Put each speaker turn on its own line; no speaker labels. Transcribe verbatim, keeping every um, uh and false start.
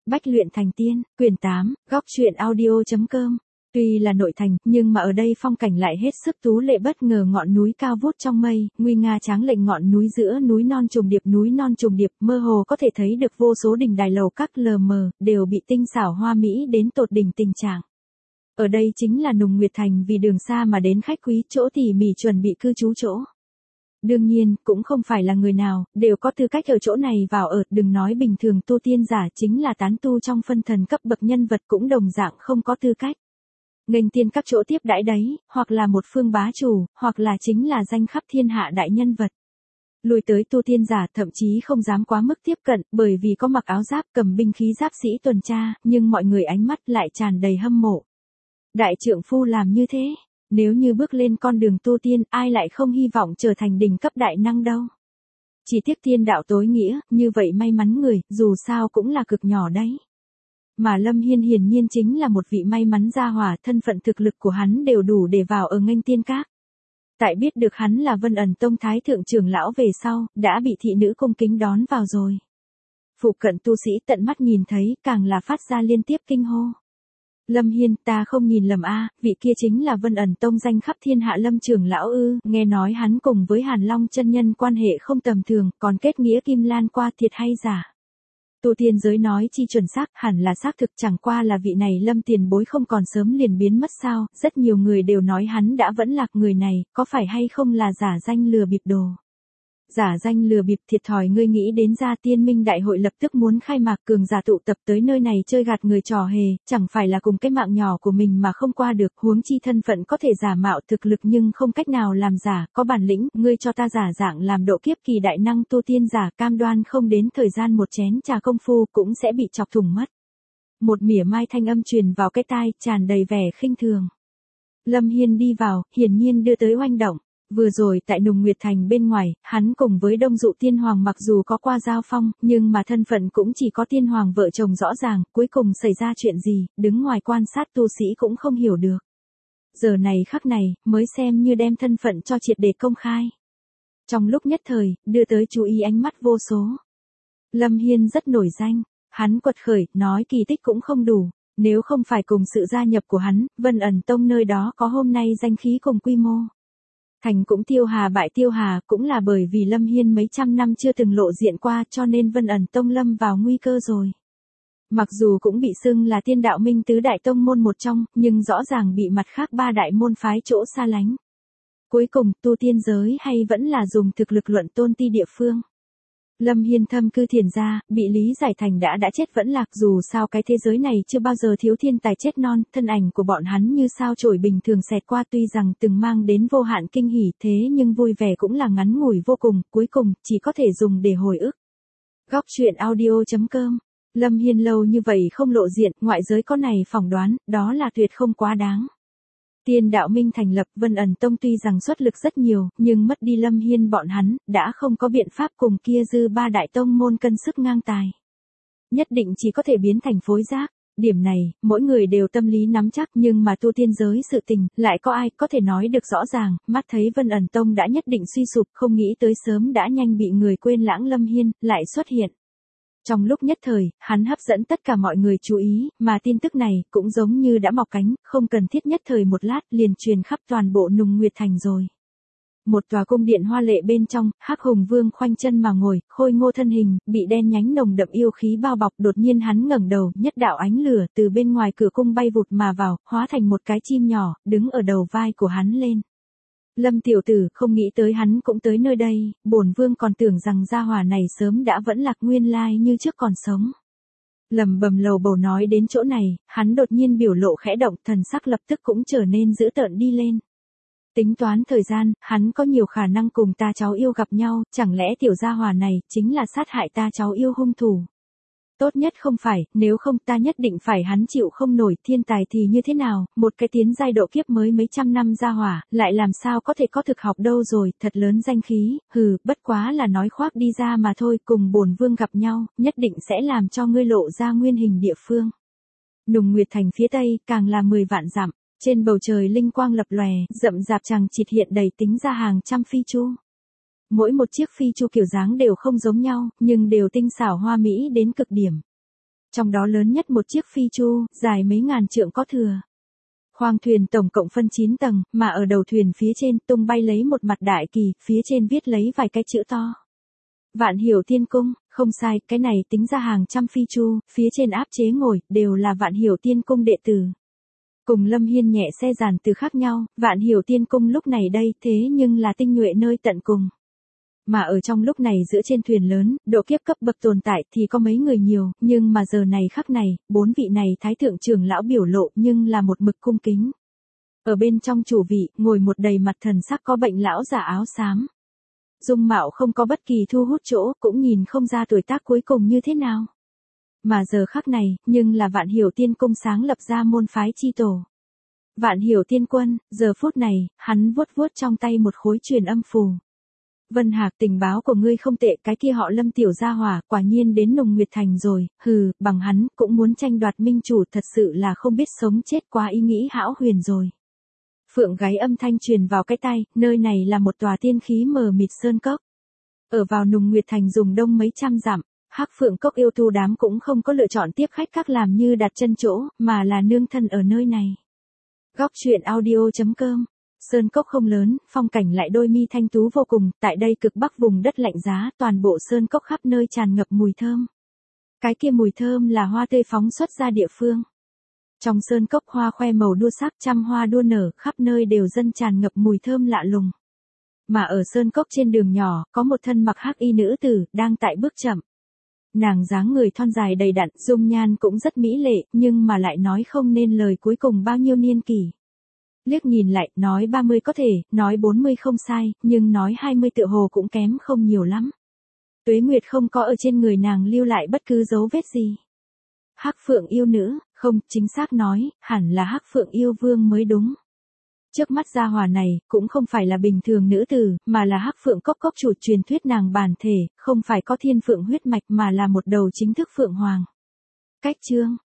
Bách luyện thành tiên, quyển tám, góc truyện audio.com. Tuy là nội thành, nhưng mà ở đây phong cảnh lại hết sức tú lệ, bất ngờ ngọn núi cao vút trong mây, nguy nga tráng lệnh, ngọn núi giữa núi non trùng điệp, núi non trùng điệp, mơ hồ có thể thấy được vô số đình đài lầu các lờ mờ, đều bị tinh xảo hoa mỹ đến tột đỉnh tình trạng. Ở đây chính là Nùng Nguyệt Thành, vì đường xa mà đến khách quý, chỗ tỉ mỉ chuẩn bị cư trú chỗ. Đương nhiên, cũng không phải là người nào đều có tư cách ở chỗ này vào ở, đừng nói bình thường tu tiên giả, chính là tán tu trong phân thần cấp bậc nhân vật cũng đồng dạng không có tư cách. Nghênh tiên các chỗ tiếp đãi đấy, hoặc là một phương bá chủ, hoặc là chính là danh khắp thiên hạ đại nhân vật. Lui tới tu tiên giả thậm chí không dám quá mức tiếp cận, bởi vì có mặc áo giáp, cầm binh khí giáp sĩ tuần tra, nhưng mọi người ánh mắt lại tràn đầy hâm mộ. Đại trượng phu làm như thế, nếu như bước lên con đường tu tiên, ai lại không hy vọng trở thành đỉnh cấp đại năng đâu. Chỉ tiếc tiên đạo tối nghĩa, như vậy may mắn người, dù sao cũng là cực nhỏ đấy. Mà Lâm Hiên hiển nhiên chính là một vị may mắn gia hỏa, thân phận thực lực của hắn đều đủ để vào ở nghênh tiên các. Tại biết được hắn là Vân Ẩn Tông thái thượng trưởng lão về sau, đã bị thị nữ cung kính đón vào rồi. Phụ cận tu sĩ tận mắt nhìn thấy, càng là phát ra liên tiếp kinh hô. Lâm Hiên, ta không nhìn lầm a, vị kia chính là Vân Ẩn Tông danh khắp thiên hạ Lâm trưởng lão ư? Nghe nói hắn cùng với Hàn Long chân nhân quan hệ không tầm thường, còn kết nghĩa Kim Lan qua, thiệt hay giả? Tu tiên giới nói chi chuẩn xác, hẳn là xác thực, chẳng qua là vị này Lâm tiền bối không còn sớm liền biến mất sao? Rất nhiều người đều nói hắn đã vẫn lạc, người này có phải hay không là giả danh lừa bịp đồ? Giả danh lừa bịp, thiệt thòi, ngươi nghĩ đến ra Tiên Minh đại hội lập tức muốn khai mạc, cường giả tụ tập tới nơi này chơi gạt người trò hề, chẳng phải là cùng cái mạng nhỏ của mình mà không qua được, huống chi thân phận có thể giả mạo thực lực nhưng không cách nào làm giả, có bản lĩnh, ngươi cho ta giả dạng làm độ kiếp kỳ đại năng tu tiên giả, cam đoan không đến thời gian một chén trà công phu cũng sẽ bị chọc thủng mất. Một mỉa mai thanh âm truyền vào cái tai, tràn đầy vẻ khinh thường. Lâm Hiên đi vào, hiển nhiên đưa tới oanh động. Vừa rồi tại Nùng Nguyệt Thành bên ngoài, hắn cùng với Đông Dụ Tiên Hoàng mặc dù có qua giao phong, nhưng mà thân phận cũng chỉ có Tiên Hoàng vợ chồng rõ ràng, cuối cùng xảy ra chuyện gì, đứng ngoài quan sát tu sĩ cũng không hiểu được. Giờ này khắc này, mới xem như đem thân phận cho triệt để công khai. Trong lúc nhất thời, đưa tới chú ý ánh mắt vô số. Lâm Hiên rất nổi danh, hắn quật khởi, nói kỳ tích cũng không đủ. Nếu không phải cùng sự gia nhập của hắn, Vân Ẩn Tông nơi đó có hôm nay danh khí cùng quy mô. Thành cũng tiêu hà bại tiêu hà, cũng là bởi vì Lâm Hiên mấy trăm năm chưa từng lộ diện qua, cho nên Vân Ẩn Tông lâm vào nguy cơ rồi. Mặc dù cũng bị xưng là tiên đạo minh tứ đại tông môn một trong, nhưng rõ ràng bị mặt khác ba đại môn phái chỗ xa lánh. Cuối cùng, tu tiên giới hay vẫn là dùng thực lực luận tôn ti địa phương. Lâm Hiên thâm cư thiền gia, bị Lý Giải Thành đã đã chết vẫn lạc, dù sao cái thế giới này chưa bao giờ thiếu thiên tài chết non, thân ảnh của bọn hắn như sao chổi bình thường xẹt qua, tuy rằng từng mang đến vô hạn kinh hỉ, thế nhưng vui vẻ cũng là ngắn ngủi vô cùng, cuối cùng chỉ có thể dùng để hồi ức. Góc truyện audio.com. Lâm Hiên lâu như vậy không lộ diện, ngoại giới có này phỏng đoán, đó là tuyệt không quá đáng. Tiên đạo minh thành lập, Vân Ẩn Tông tuy rằng xuất lực rất nhiều, nhưng mất đi Lâm Hiên bọn hắn, đã không có biện pháp cùng kia dư ba đại tông môn cân sức ngang tài. Nhất định chỉ có thể biến thành phối giác. Điểm này, mỗi người đều tâm lý nắm chắc, nhưng mà tu tiên giới sự tình, lại có ai có thể nói được rõ ràng, mắt thấy Vân Ẩn Tông đã nhất định suy sụp, không nghĩ tới sớm đã nhanh bị người quên lãng Lâm Hiên, lại xuất hiện. Trong lúc nhất thời, hắn hấp dẫn tất cả mọi người chú ý, mà tin tức này cũng giống như đã mọc cánh, không cần thiết nhất thời một lát liền truyền khắp toàn bộ Nùng Nguyệt Thành rồi. Một tòa cung điện hoa lệ bên trong, Hắc Hùng Vương khoanh chân mà ngồi, khôi ngô thân hình, bị đen nhánh nồng đậm yêu khí bao bọc, đột nhiên hắn ngẩng đầu, nhất đạo ánh lửa từ bên ngoài cửa cung bay vụt mà vào, hóa thành một cái chim nhỏ, đứng ở đầu vai của hắn lên. Lâm tiểu tử, không nghĩ tới hắn cũng tới nơi đây, bổn vương còn tưởng rằng gia hỏa này sớm đã vẫn lạc, nguyên lai như trước còn sống. Lầm bầm lầu bầu nói đến chỗ này, hắn đột nhiên biểu lộ khẽ động, thần sắc lập tức cũng trở nên dữ tợn đi lên. Tính toán thời gian, hắn có nhiều khả năng cùng ta cháu yêu gặp nhau, chẳng lẽ tiểu gia hỏa này chính là sát hại ta cháu yêu hung thủ. Tốt nhất không phải, nếu không ta nhất định phải hắn chịu không nổi, thiên tài thì như thế nào, một cái tiến giai độ kiếp mới mấy trăm năm gia hỏa, lại làm sao có thể có thực học đâu rồi, thật lớn danh khí, hừ, bất quá là nói khoác đi ra mà thôi, cùng bổn vương gặp nhau, nhất định sẽ làm cho ngươi lộ ra nguyên hình địa phương. Nùng Nguyệt Thành phía tây, càng là mười vạn dặm, trên bầu trời linh quang lập lòe, rậm rạp chằng chịt hiện đầy, tính ra hàng trăm phi chu. Mỗi một chiếc phi chu kiểu dáng đều không giống nhau, nhưng đều tinh xảo hoa mỹ đến cực điểm. Trong đó lớn nhất một chiếc phi chu, dài mấy ngàn trượng có thừa. Khoang thuyền tổng cộng phân chín tầng, mà ở đầu thuyền phía trên tung bay lấy một mặt đại kỳ, phía trên viết lấy vài cái chữ to. Vạn Hiểu Tiên Cung, không sai, cái này tính ra hàng trăm phi chu, phía trên áp chế ngồi, đều là Vạn Hiểu Tiên Cung đệ tử. Cùng Lâm Hiên nhẹ xe giản từ khác nhau, Vạn Hiểu Tiên Cung lúc này đây thế nhưng là tinh nhuệ nơi tận cùng. Mà ở trong lúc này giữa trên thuyền lớn, độ kiếp cấp bậc tồn tại thì có mấy người nhiều, nhưng mà giờ này khắc này, bốn vị này thái thượng trưởng lão biểu lộ nhưng là một mực cung kính. Ở bên trong chủ vị, ngồi một đầy mặt thần sắc có bệnh lão giả áo xám. Dung mạo không có bất kỳ thu hút chỗ, cũng nhìn không ra tuổi tác cuối cùng như thế nào. Mà giờ khắc này, nhưng là Vạn Hiểu Tiên Cung sáng lập ra môn phái chi tổ. Vạn Hiểu Tiên Quân, giờ phút này, hắn vuốt vuốt trong tay một khối truyền âm phù. Vân Hạc, tình báo của ngươi không tệ, cái kia họ Lâm tiểu gia hỏa, quả nhiên đến Nùng Nguyệt Thành rồi, hừ, bằng hắn, cũng muốn tranh đoạt minh chủ, thật sự là không biết sống chết, quá ý nghĩ hão huyền rồi. Phượng gáy âm thanh truyền vào cái tai, nơi này là một tòa tiên khí mờ mịt sơn cốc. Ở vào Nùng Nguyệt Thành dùng đông mấy trăm dặm, Hắc Phượng Cốc yêu tu đám cũng không có lựa chọn tiếp khách các làm như đặt chân chỗ, mà là nương thân ở nơi này. Góc truyện audio chấm com. Sơn cốc không lớn, phong cảnh lại đôi mi thanh tú vô cùng, tại đây cực bắc vùng đất lạnh giá, toàn bộ sơn cốc khắp nơi tràn ngập mùi thơm. Cái kia mùi thơm là hoa tươi phóng xuất ra địa phương. Trong sơn cốc hoa khoe màu đua sắc, trăm hoa đua nở, khắp nơi đều dâng tràn ngập mùi thơm lạ lùng. Mà ở sơn cốc trên đường nhỏ, có một thân mặc hắc y nữ tử, đang tại bước chậm. Nàng dáng người thon dài đầy đặn, dung nhan cũng rất mỹ lệ, nhưng mà lại nói không nên lời cuối cùng bao nhiêu niên kỷ. Liếc nhìn lại, nói ba mươi có thể, nói bốn mươi không sai, nhưng nói hai mươi tựa hồ cũng kém không nhiều lắm. Tuế Nguyệt không có ở trên người nàng lưu lại bất cứ dấu vết gì. Hắc Phượng yêu nữ, không, chính xác nói, hẳn là Hắc Phượng yêu vương mới đúng. Trước mắt gia hỏa này, cũng không phải là bình thường nữ tử, mà là Hắc Phượng Cốc Cốc chủ, truyền thuyết nàng bản thể, không phải có thiên phượng huyết mạch mà là một đầu chính thức phượng hoàng. Cách chương,